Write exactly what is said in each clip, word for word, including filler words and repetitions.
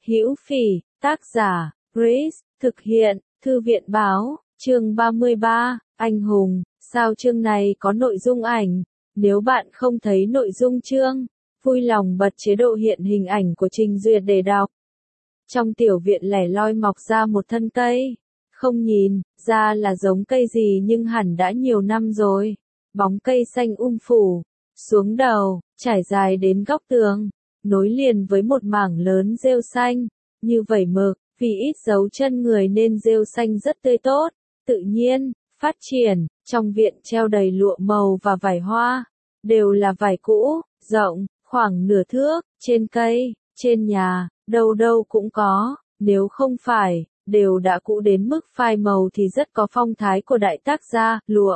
Hữu Phỉ, tác giả, Grace, thực hiện, Thư viện báo, chương ba mươi ba, Anh hùng, sao chương này có nội dung ảnh? Nếu bạn không thấy nội dung chương, vui lòng bật chế độ hiện hình ảnh của trình duyệt để đọc. Trong tiểu viện lẻ loi mọc ra một thân cây. Không nhìn ra là giống cây gì nhưng hẳn đã nhiều năm rồi. Bóng cây xanh um phủ, xuống đầu, trải dài đến góc tường, nối liền với một mảng lớn rêu xanh, như vẩy mực, vì ít dấu chân người nên rêu xanh rất tươi tốt, tự nhiên, phát triển. Trong viện treo đầy lụa màu và vải hoa, đều là vải cũ, rộng, khoảng nửa thước, trên cây, trên nhà, đâu đâu cũng có, nếu không phải, đều đã cũ đến mức phai màu thì rất có phong thái của đại tác gia, lụa.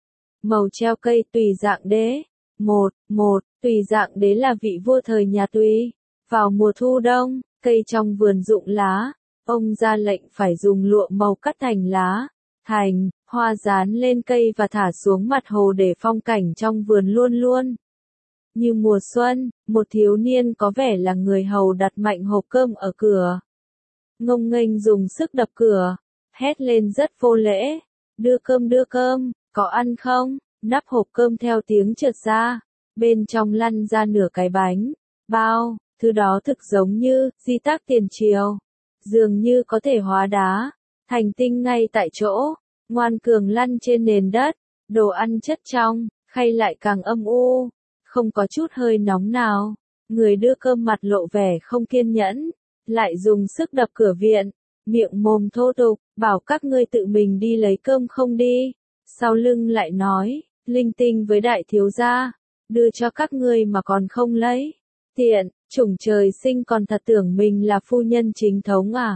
Màu treo cây tùy dạng đế. Một, một, tùy dạng đế là vị vua thời nhà Tùy. Vào mùa thu đông, cây trong vườn rụng lá, ông ra lệnh phải dùng lụa màu cắt thành lá, thành, hoa dán lên cây và thả xuống mặt hồ để phong cảnh trong vườn luôn luôn như mùa xuân. Một thiếu niên có vẻ là người hầu đặt mạnh hộp cơm ở cửa. Ngông nghênh dùng sức đập cửa, hét lên rất vô lễ. Đưa cơm đưa cơm, có ăn không? Nắp hộp cơm theo tiếng trượt ra, bên trong lăn ra nửa cái bánh, bao, thứ đó thực giống như, di tác tiền triều. Dường như có thể hóa đá, thành tinh ngay tại chỗ, ngoan cường lăn trên nền đất, đồ ăn chất trong, khay lại càng âm u, không có chút hơi nóng nào. Người đưa cơm mặt lộ vẻ không kiên nhẫn, lại dùng sức đập cửa viện, miệng mồm thô tục, bảo các ngươi tự mình đi lấy cơm không đi. Sau lưng lại nói, linh tinh với đại thiếu gia, đưa cho các ngươi mà còn không lấy. Tiện, chủng trời sinh còn thật tưởng mình là phu nhân chính thống à.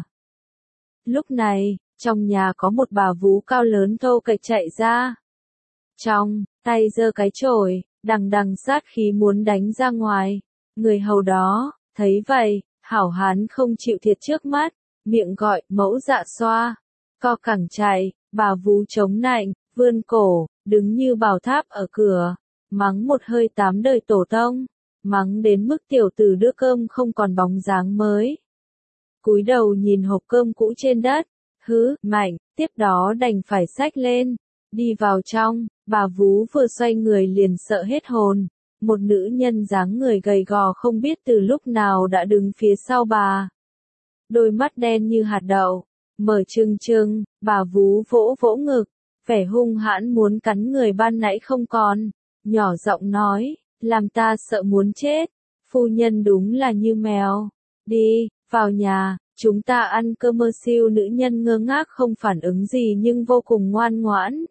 Lúc này, trong nhà có một bà vú cao lớn thô kệch chạy ra. Trong tay giơ cái chổi, đằng đằng sát khí muốn đánh ra ngoài. Người hầu đó, thấy vậy, hảo hán không chịu thiệt trước mắt, miệng gọi, mẫu dạ xoa. Co cẳng chạy, bà vú chống nạnh, vươn cổ, đứng như bảo tháp ở cửa, mắng một hơi tám đời tổ tông, mắng đến mức tiểu tử đưa cơm không còn bóng dáng mới. Cúi đầu nhìn hộp cơm cũ trên đất, hứ, mạnh, tiếp đó đành phải xách lên, đi vào trong. Bà vú vừa xoay người liền sợ hết hồn, một nữ nhân dáng người gầy gò không biết từ lúc nào đã đứng phía sau bà. Đôi mắt đen như hạt đậu, mở trừng trừng, bà vú vỗ vỗ ngực, vẻ hung hãn muốn cắn người ban nãy không còn, nhỏ giọng nói, làm ta sợ muốn chết, phu nhân đúng là như mèo. Đi, vào nhà, chúng ta ăn cơm. Mơ siêu nữ nhân ngơ ngác không phản ứng gì nhưng vô cùng ngoan ngoãn.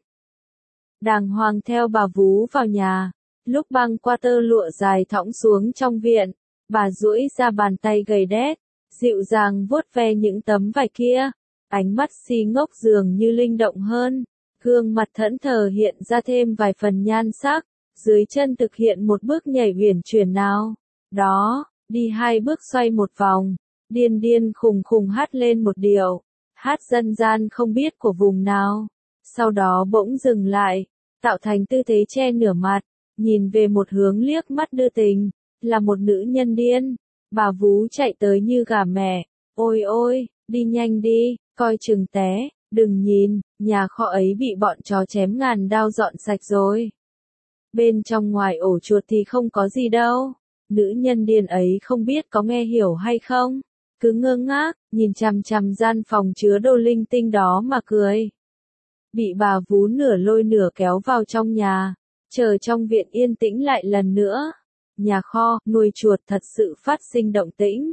Đàng hoàng theo bà vú vào nhà, lúc băng qua tơ lụa dài thõng xuống trong viện, bà duỗi ra bàn tay gầy đét, dịu dàng vuốt ve những tấm vải kia, ánh mắt si ngốc dường như linh động hơn, gương mặt thẫn thờ hiện ra thêm vài phần nhan sắc, dưới chân thực hiện một bước nhảy uyển chuyển nào đó, đi hai bước xoay một vòng, điên điên khùng khùng hát lên một điệu, hát dân gian không biết của vùng nào, sau đó bỗng dừng lại, tạo thành tư thế che nửa mặt, nhìn về một hướng liếc mắt đưa tình, là một nữ nhân điên. Bà vú chạy tới như gà mẹ, ôi ôi, đi nhanh đi, coi chừng té, đừng nhìn, nhà kho ấy bị bọn chó chém ngàn đao dọn sạch rồi. Bên trong ngoài ổ chuột thì không có gì đâu. Nữ nhân điên ấy không biết có nghe hiểu hay không, cứ ngơ ngác, nhìn chằm chằm gian phòng chứa đồ linh tinh đó mà cười. Bị bà vú nửa lôi nửa kéo vào trong nhà, chờ trong viện yên tĩnh lại lần nữa. Nhà kho, nuôi chuột thật sự phát sinh động tĩnh.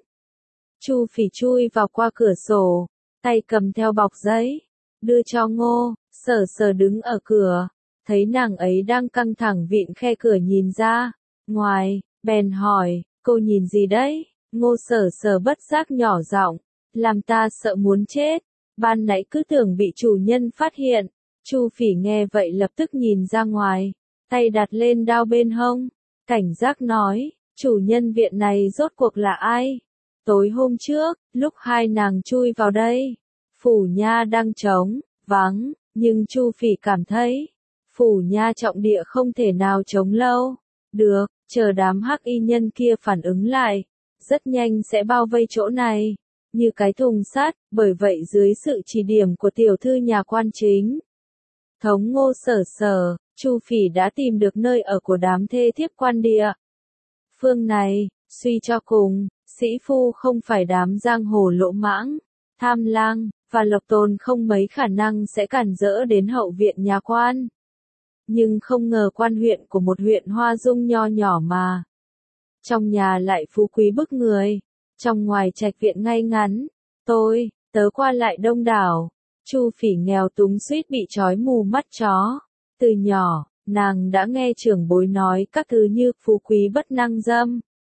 Chu Phỉ chui vào qua cửa sổ, tay cầm theo bọc giấy, đưa cho Ngô, Sở Sở đứng ở cửa, thấy nàng ấy đang căng thẳng vịn khe cửa nhìn ra, ngoài, bèn hỏi, cô nhìn gì đấy? Ngô Sở Sở bất giác nhỏ giọng, làm ta sợ muốn chết, ban nãy cứ tưởng bị chủ nhân phát hiện. Chu Phỉ nghe vậy lập tức nhìn ra ngoài, tay đặt lên đao bên hông, cảnh giác nói, chủ nhân viện này rốt cuộc là ai? Tối hôm trước, lúc hai nàng chui vào đây, phủ nha đang trống, vắng, nhưng Chu Phỉ cảm thấy, phủ nha trọng địa không thể nào trống lâu được, chờ đám hắc y nhân kia phản ứng lại, rất nhanh sẽ bao vây chỗ này. như cái thùng sắt, bởi vậy dưới sự chỉ điểm của tiểu thư nhà quan chính thống Ngô Sở Sở, Chu Phỉ đã tìm được nơi ở của đám thê thiếp quan địa phương này. Suy cho cùng, sĩ phu không phải đám giang hồ lỗ mãng, tham lang, và lộc tồn không mấy khả năng sẽ cản rỡ đến hậu viện nhà quan. Nhưng không ngờ quan huyện của một huyện Hoa Dung nho nhỏ mà. Trong nhà lại phú quý bức người, trong ngoài trạch viện ngay ngắn, tôi, tớ qua lại đông đảo. Chu Phỉ nghèo túng suýt bị trói mù mắt chó. Từ nhỏ, nàng đã nghe trưởng bối nói các thứ như phú quý bất năng dâm,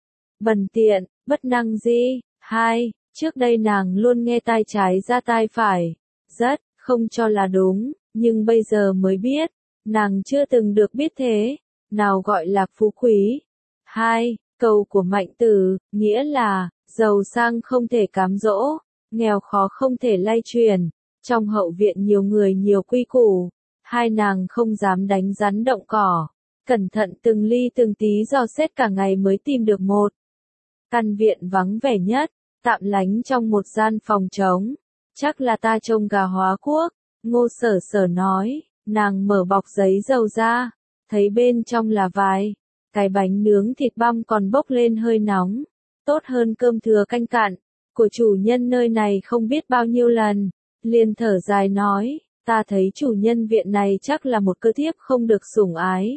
bần tiện, bất năng gì. Hai, trước đây nàng luôn nghe tai trái ra tai phải, rất không cho là đúng, nhưng bây giờ mới biết, nàng chưa từng được biết thế, nào gọi là phú quý. Hai, câu của Mạnh Tử, nghĩa là, giàu sang không thể cám dỗ, nghèo khó không thể lay truyền. Trong hậu viện nhiều người nhiều quy củ, hai nàng không dám đánh rắn động cỏ, cẩn thận từng ly từng tí dò xét cả ngày mới tìm được một căn viện vắng vẻ nhất, tạm lánh trong một gian phòng trống. Chắc là ta trông gà hóa quốc, Ngô Sở Sở nói, nàng mở bọc giấy dầu ra, thấy bên trong là vài cái bánh nướng thịt băm còn bốc lên hơi nóng, tốt hơn cơm thừa canh cạn, của chủ nhân nơi này không biết bao nhiêu lần. Liền thở dài nói, ta thấy chủ nhân viện này chắc là một cơ thiếp không được sủng ái.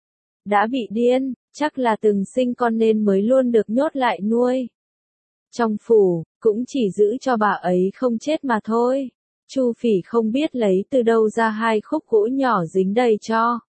Đã bị điên, chắc là từng sinh con nên mới luôn được nhốt lại nuôi. Trong phủ, cũng chỉ giữ cho bà ấy không chết mà thôi. Chu Phỉ không biết lấy từ đâu ra hai khúc gỗ nhỏ dính đầy cho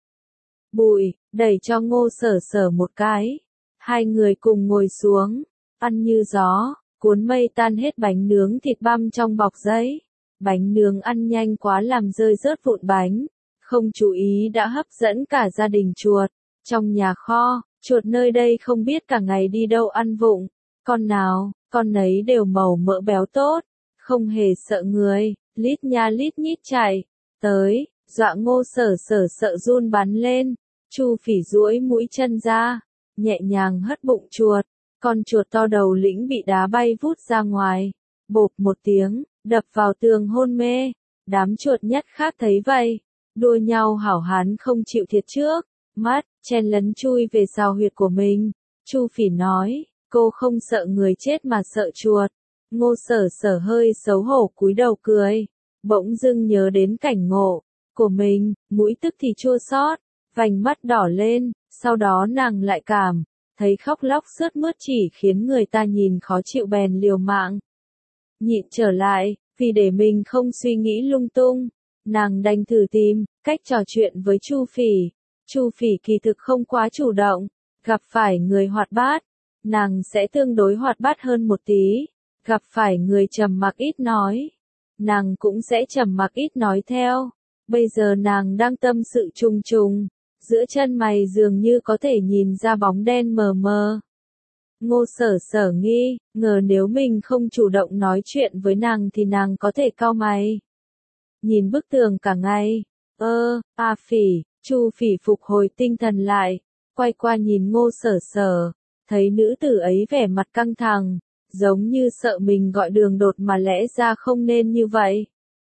bụi, đẩy cho Ngô Sở Sở một cái. Hai người cùng ngồi xuống, ăn như gió, cuốn mây tan hết bánh nướng thịt băm trong bọc giấy. Bánh nướng ăn nhanh quá làm rơi rớt vụn bánh, không chú ý đã hấp dẫn cả gia đình chuột. Trong nhà kho, chuột nơi đây không biết cả ngày đi đâu ăn vụng, con nào, con nấy đều màu mỡ béo tốt, không hề sợ người, lít nha lít nhít chạy tới, dọa Ngô Sở Sở sợ run bắn lên. Chu Phỉ duỗi mũi chân ra, nhẹ nhàng hất bụng chuột, con chuột to đầu lĩnh bị đá bay vút ra ngoài, bộp một tiếng, đập vào tường hôn mê. Đám chuột nhất khác thấy vậy, đua nhau hảo hán không chịu thiệt trước mắt, chen lấn chui về sào huyệt của mình. Chu Phỉ nói, cô không sợ người chết mà sợ chuột. Ngô Sở Sở hơi xấu hổ cúi đầu cười, bỗng dưng nhớ đến cảnh ngộ của mình, mũi tức thì chua xót, vành mắt đỏ lên, sau đó nàng lại cảm thấy khóc lóc sướt mướt chỉ khiến người ta nhìn khó chịu bèn liều mạng nhịn trở lại, vì để mình không suy nghĩ lung tung, nàng đành thử tìm cách trò chuyện với Chu Phỉ. Chu Phỉ kỳ thực không quá chủ động, gặp phải người hoạt bát, nàng sẽ tương đối hoạt bát hơn một tí, gặp phải người trầm mặc ít nói, nàng cũng sẽ trầm mặc ít nói theo. Bây giờ nàng đang tâm sự trùng trùng, giữa chân mày dường như có thể nhìn ra bóng đen mờ mờ. Ngô Sở Sở nghi, ngờ nếu mình không chủ động nói chuyện với nàng thì nàng có thể cau mày. Nhìn bức tường cả ngày, ơ, a Phỉ, Chu Phỉ phục hồi tinh thần lại, quay qua nhìn Ngô Sở Sở, thấy nữ tử ấy vẻ mặt căng thẳng, giống như sợ mình gọi đường đột mà lẽ ra không nên như vậy.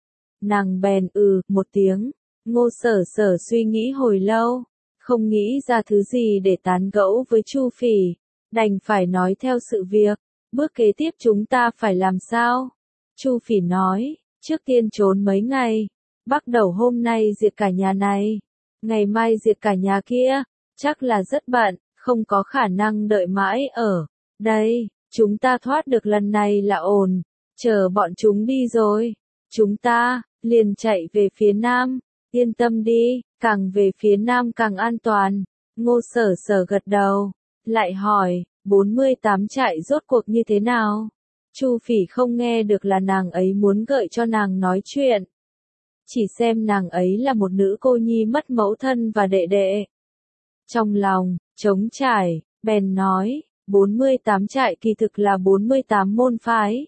Nàng bèn ừ, một tiếng, Ngô Sở Sở suy nghĩ hồi lâu, không nghĩ ra thứ gì để tán gẫu với Chu Phỉ, đành phải nói theo sự việc, bước kế tiếp chúng ta phải làm sao? Chu Phỉ nói, trước tiên trốn mấy ngày, bắt đầu hôm nay diệt cả nhà này, ngày mai diệt cả nhà kia, chắc là rất bận, không có khả năng đợi mãi ở đây, chúng ta thoát được lần này là ổn, chờ bọn chúng đi rồi, chúng ta liền chạy về phía nam, yên tâm đi, càng về phía nam càng an toàn. Ngô Sở Sở gật đầu, lại hỏi, bốn mươi tám trại rốt cuộc như thế nào? Chu Phỉ không nghe được là nàng ấy muốn gợi cho nàng nói chuyện. Chỉ xem nàng ấy là một nữ cô nhi mất mẫu thân và đệ đệ. Trong lòng, trống trải, bèn nói, bốn mươi tám trại kỳ thực là bốn mươi tám môn phái.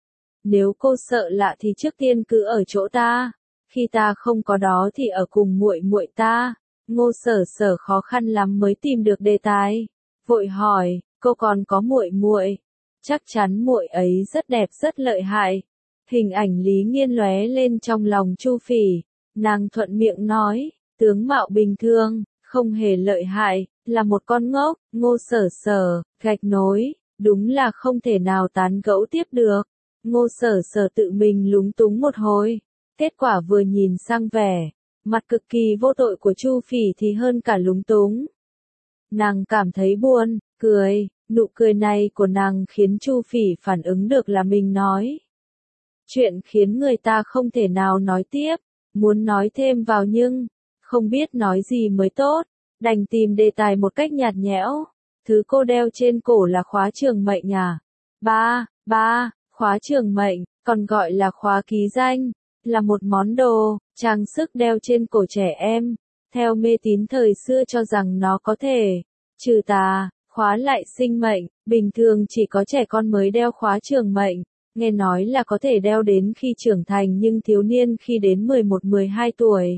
Nếu cô sợ lạ thì trước tiên cứ ở chỗ ta, khi ta không có đó thì ở cùng muội muội ta. Ngô Sở Sở khó khăn lắm mới tìm được đề tài, vội hỏi, cô còn có muội muội? chắc chắn muội ấy rất đẹp rất lợi hại. Hình ảnh Lý Nghiên lóe lên trong lòng Chu Phỉ, nàng thuận miệng nói, tướng mạo bình thường, không hề lợi hại, là một con ngốc. Ngô Sở Sở, gạch nối, đúng là không thể nào tán gẫu tiếp được. Ngô Sở Sở tự mình lúng túng một hồi, kết quả vừa nhìn sang vẻ mặt cực kỳ vô tội của Chu Phỉ thì hơn cả lúng túng. Nàng cảm thấy buồn, cười, nụ cười này của nàng khiến Chu Phỉ phản ứng được là mình nói chuyện khiến người ta không thể nào nói tiếp, muốn nói thêm vào nhưng không biết nói gì mới tốt, đành tìm đề tài một cách nhạt nhẽo. Thứ cô đeo trên cổ là khóa trường mệnh à? Ba, ba, khóa trường mệnh, còn gọi là khóa ký danh, là một món đồ, trang sức đeo trên cổ trẻ em. Theo mê tín thời xưa cho rằng nó có thể trừ tà, khóa lại sinh mệnh, bình thường chỉ có trẻ con mới đeo khóa trường mệnh, nghe nói là có thể đeo đến khi trưởng thành nhưng thiếu niên khi đến mười một mười hai tuổi.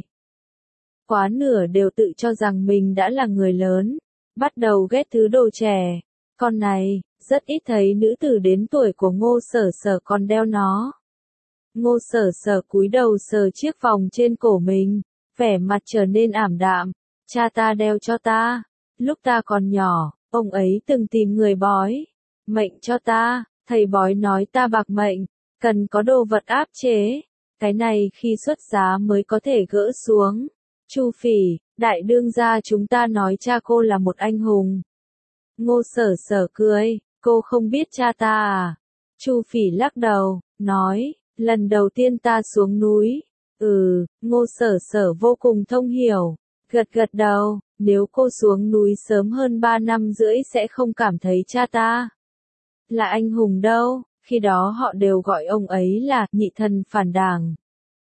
Quá nửa đều tự cho rằng mình đã là người lớn, bắt đầu ghét thứ đồ trẻ. Con này, rất ít thấy nữ tử đến tuổi của Ngô Sở Sở còn đeo nó. Ngô Sở Sở cúi đầu sờ chiếc vòng trên cổ mình, vẻ mặt trở nên ảm đạm. Cha ta đeo cho ta, lúc ta còn nhỏ, ông ấy từng tìm người bói mệnh cho ta, thầy bói nói ta bạc mệnh, cần có đồ vật áp chế, cái này khi xuất giá mới có thể gỡ xuống. Chu Phỉ, đại đương gia chúng ta nói cha cô là một anh hùng. Ngô Sở Sở cười, cô không biết cha ta à? Chu Phỉ lắc đầu, nói, lần đầu tiên ta xuống núi. Ừ, Ngô Sở Sở vô cùng thông hiểu, gật gật đầu, nếu cô xuống núi sớm hơn ba năm rưỡi sẽ không cảm thấy cha ta là anh hùng đâu, khi đó họ đều gọi ông ấy là nhị thần phản đảng.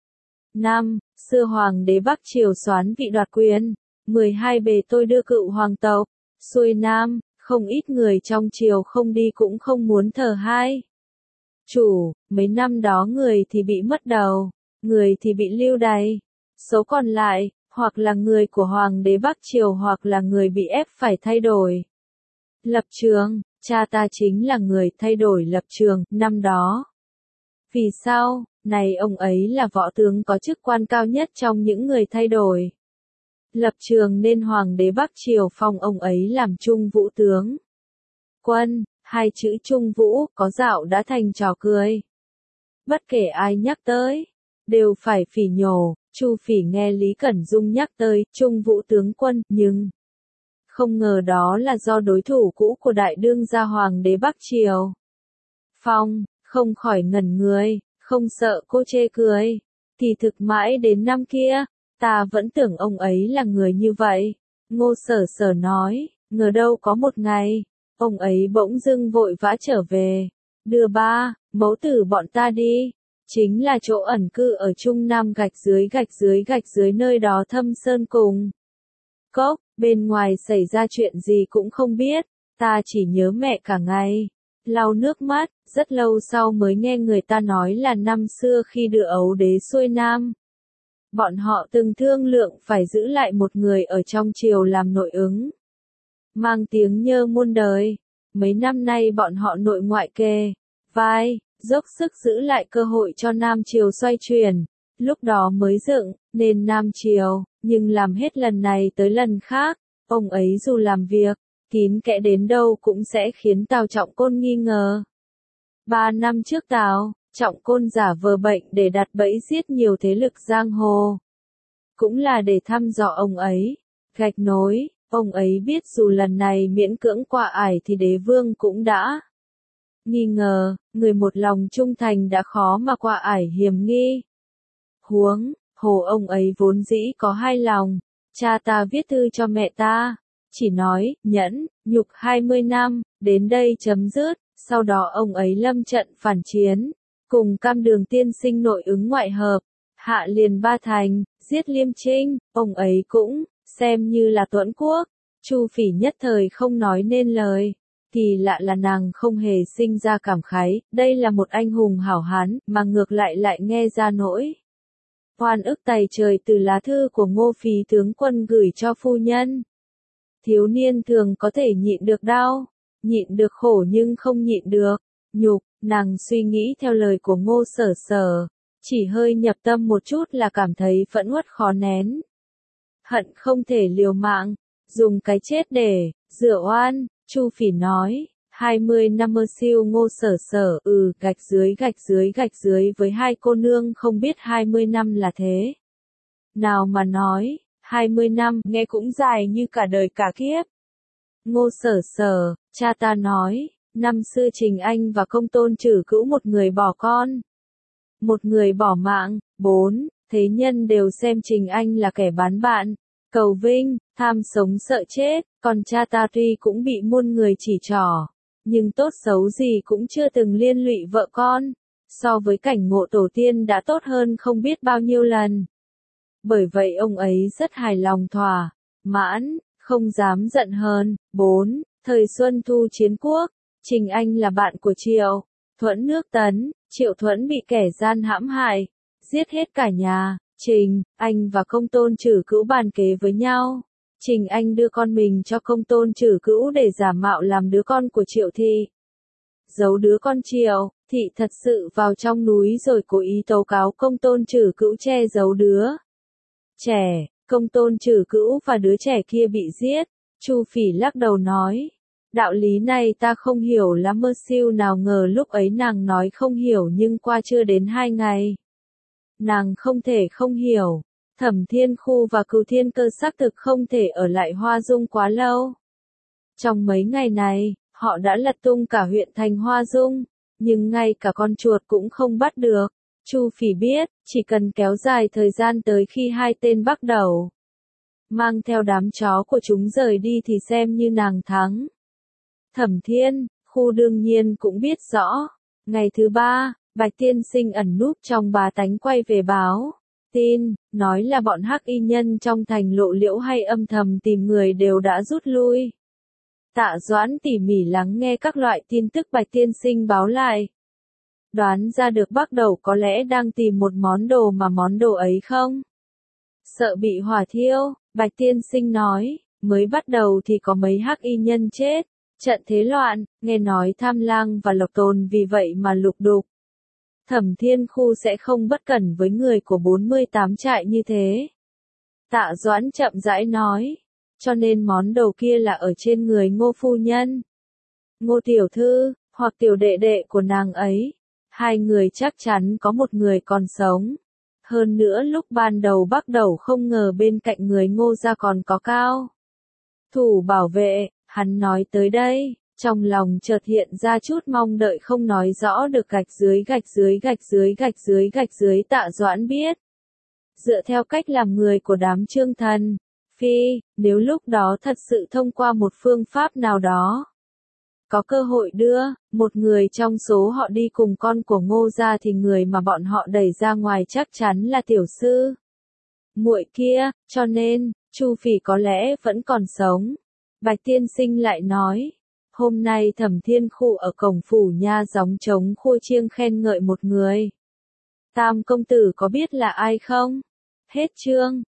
Năm, xưa hoàng đế Bắc Triều soán vị đoạt quyền, mười hai bề tôi đưa cựu hoàng tộc, xuôi nam, không ít người trong triều không đi cũng không muốn thờ hai chủ, mấy năm đó người thì bị mất đầu, người thì bị lưu đày, số còn lại, hoặc là người của hoàng đế Bắc Triều hoặc là người bị ép phải thay đổi lập trường. Cha ta chính là người thay đổi lập trường năm đó. Vì sao? Này ông ấy là võ tướng có chức quan cao nhất trong những người thay đổi lập trường nên hoàng đế Bắc Triều phong ông ấy làm Trung Vũ tướng quân. Hai chữ Trung Vũ có dạo đã thành trò cười. Bất kể ai nhắc tới, đều phải phỉ nhổ. Chu Phỉ nghe Lý Cẩn Dung nhắc tới Trung Vũ tướng quân, nhưng không ngờ đó là do đối thủ cũ của đại đương gia hoàng đế Bắc Triều phong, không khỏi ngẩn người, không sợ cô chê cười. Thì thực mãi đến năm kia, ta vẫn tưởng ông ấy là người như vậy. Ngô Sở Sở nói, ngờ đâu có một ngày, ông ấy bỗng dưng vội vã trở về, đưa ba, mẫu tử bọn ta đi. Chính là chỗ ẩn cư ở Trung Nam gạch dưới gạch dưới gạch dưới nơi đó thâm sơn cùng cốc, bên ngoài xảy ra chuyện gì cũng không biết, ta chỉ nhớ mẹ cả ngày, lau nước mắt, rất lâu sau mới nghe người ta nói là năm xưa khi đưa ấu đế xuôi nam. Bọn họ từng thương lượng phải giữ lại một người ở trong triều làm nội ứng, mang tiếng nhơ muôn đời. Mấy năm nay bọn họ nội ngoại kề vai, dốc sức giữ lại cơ hội cho Nam Triều xoay chuyển, lúc đó mới dựng nên Nam Triều, nhưng làm hết lần này tới lần khác, ông ấy dù làm việc kín kẽ đến đâu cũng sẽ khiến Tào Trọng Côn nghi ngờ. Ba năm trước Tào Trọng Côn giả vờ bệnh để đặt bẫy giết nhiều thế lực giang hồ, cũng là để thăm dò ông ấy. Gạch nối, ông ấy biết dù lần này miễn cưỡng qua ải thì đế vương cũng đã nghi ngờ, người một lòng trung thành đã khó mà qua ải hiểm nghi. Huống hồ ông ấy vốn dĩ có hai lòng, cha ta viết thư cho mẹ ta, chỉ nói, nhẫn, nhục hai mươi năm, đến đây chấm dứt, sau đó ông ấy lâm trận phản chiến, cùng Cam Đường tiên sinh nội ứng ngoại hợp, hạ liền Ba Thành, giết Liêm Trinh, ông ấy cũng xem như là tuẫn quốc. Chu Phỉ nhất thời không nói nên lời. Thì lạ là nàng không hề sinh ra cảm khái, đây là một anh hùng hảo hán, mà ngược lại lại nghe ra nỗi oan ức tày trời từ lá thư của Ngô Phí tướng quân gửi cho phu nhân. Thiếu niên thường có thể nhịn được đau, nhịn được khổ nhưng không nhịn được nhục, nàng suy nghĩ theo lời của Ngô Sở Sở, chỉ hơi nhập tâm một chút là cảm thấy phẫn uất khó nén. Hận không thể liều mạng, dùng cái chết để rửa oan, Chu Phỉ nói. hai mươi năm mơ siêu Ngô Sở Sở, ừ, gạch dưới gạch dưới gạch dưới với hai cô nương không biết hai mươi năm là thế. Nào mà nói, hai mươi năm, nghe cũng dài như cả đời cả kiếp. Ngô Sở Sở, cha ta nói, năm xưa Trình Anh và Công Tôn Trử Cữu một người bỏ con, một người bỏ mạng, bốn, thế nhân đều xem Trình Anh là kẻ bán bạn, cầu vinh, tham sống sợ chết, còn cha ta tuy cũng bị muôn người chỉ trỏ, nhưng tốt xấu gì cũng chưa từng liên lụy vợ con, so với cảnh ngộ tổ tiên đã tốt hơn không biết bao nhiêu lần. Bởi vậy ông ấy rất hài lòng thỏa mãn, không dám giận hơn. bốn. Thời Xuân Thu chiến quốc, Trình Anh là bạn của Triệu Thuẫn nước Tấn, Triệu Thuẫn bị kẻ gian hãm hại, giết hết cả nhà. Trình Anh và Công Tôn Trử Cữu bàn kế với nhau. Trình Anh đưa con mình cho Công Tôn Trử Cữu để giả mạo làm đứa con của Triệu Thị. Giấu đứa con Triệu Thị thật sự vào trong núi rồi cố ý tố cáo Công Tôn Trử Cữu che giấu đứa trẻ. Công Tôn Trử Cữu và đứa trẻ kia bị giết. Chu Phỉ lắc đầu nói. Đạo lý này ta không hiểu lắm mơ siêu, nào ngờ lúc ấy nàng nói không hiểu nhưng qua chưa đến hai ngày. Nàng không thể không hiểu. Thẩm Thiên Khu và Cửu Thiên Cơ xác thực không thể ở lại Hoa Dung quá lâu. Trong mấy ngày này, họ đã lật tung cả huyện thành Hoa Dung, nhưng ngay cả con chuột cũng không bắt được. Chu Phỉ biết, chỉ cần kéo dài thời gian tới khi hai tên bắt đầu mang theo đám chó của chúng rời đi thì xem như nàng thắng. Thẩm Thiên Khu đương nhiên cũng biết rõ. Ngày thứ ba, Bạch Tiên Sinh ẩn núp trong bá tánh quay về báo tin, nói là bọn hắc y nhân trong thành Lộ Liễu hay âm thầm tìm người đều đã rút lui. Tạ Doãn tỉ mỉ lắng nghe các loại tin tức Bạch Tiên Sinh báo lại. Đoán ra được bắt đầu có lẽ đang tìm một món đồ, mà món đồ ấy không sợ bị hỏa thiêu. Bạch Tiên Sinh nói, mới bắt đầu thì có mấy hắc y nhân chết, trận thế loạn, nghe nói Tham Lang và Lộc Tồn vì vậy mà lục đục. Thẩm Thiên Khu sẽ không bất cẩn với người của bốn mươi tám trại như thế. Tạ Doãn chậm rãi nói, cho nên món đồ kia là ở trên người Ngô phu nhân, Ngô tiểu thư, hoặc tiểu đệ đệ của nàng ấy. Hai người chắc chắn có một người còn sống. Hơn nữa lúc ban đầu bắt đầu không ngờ bên cạnh người Ngô gia còn có cao thủ bảo vệ. Hắn nói tới đây, trong lòng chợt hiện ra chút mong đợi không nói rõ được. Gạch dưới gạch dưới gạch dưới gạch dưới gạch dưới Tạ Doãn biết. Dựa theo cách làm người của đám Trương Thần Phi, nếu lúc đó thật sự thông qua một phương pháp nào đó, có cơ hội đưa một người trong số họ đi cùng con của Ngô gia, thì người mà bọn họ đẩy ra ngoài chắc chắn là tiểu sư muội kia, cho nên Chu Phỉ có lẽ vẫn còn sống. Bạch Tiên Sinh lại nói, hôm nay Thẩm Thiên Khu ở cổng phủ nha gióng trống khua chiêng khen ngợi một người. Tam công tử có biết là ai không? Hết chương.